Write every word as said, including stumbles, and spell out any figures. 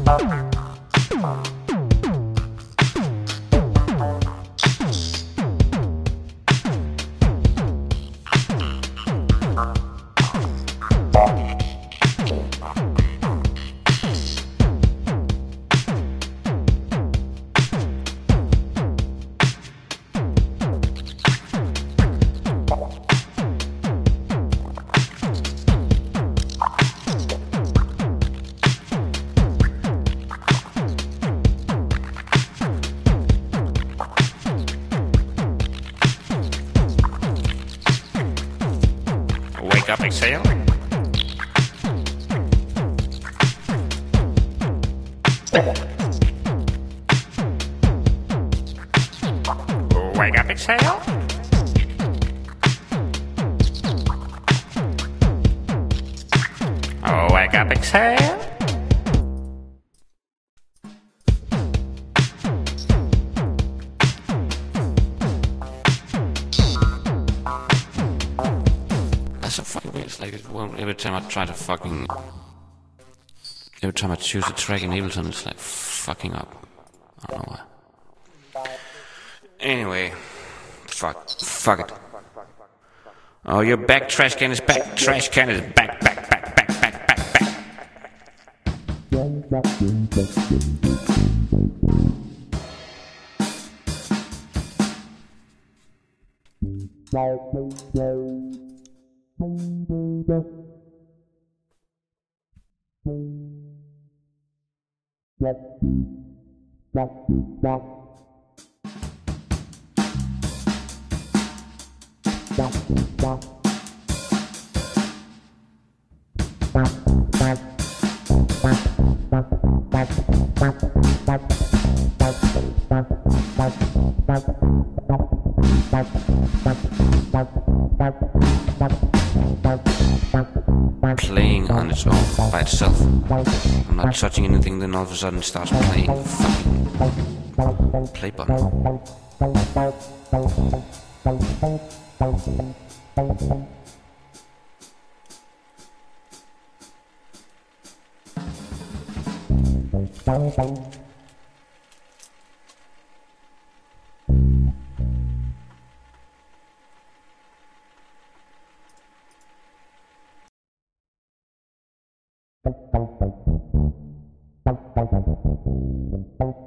Wake up, exhale. Wake up, exhale. Oh, wake up, exhale. That's so fucking weird. It's like it won't, every time I try to fucking... Every time I choose a track in Ableton, it's like fucking up. I don't know why. Anyway. Fuck. Fuck it. Oh, your back, trash can is back. Trash can is back, back, back, back, back, back, back. Playing on its own, by itself. I'm not touching anything, then all of a sudden it starts playing. Fucking play button.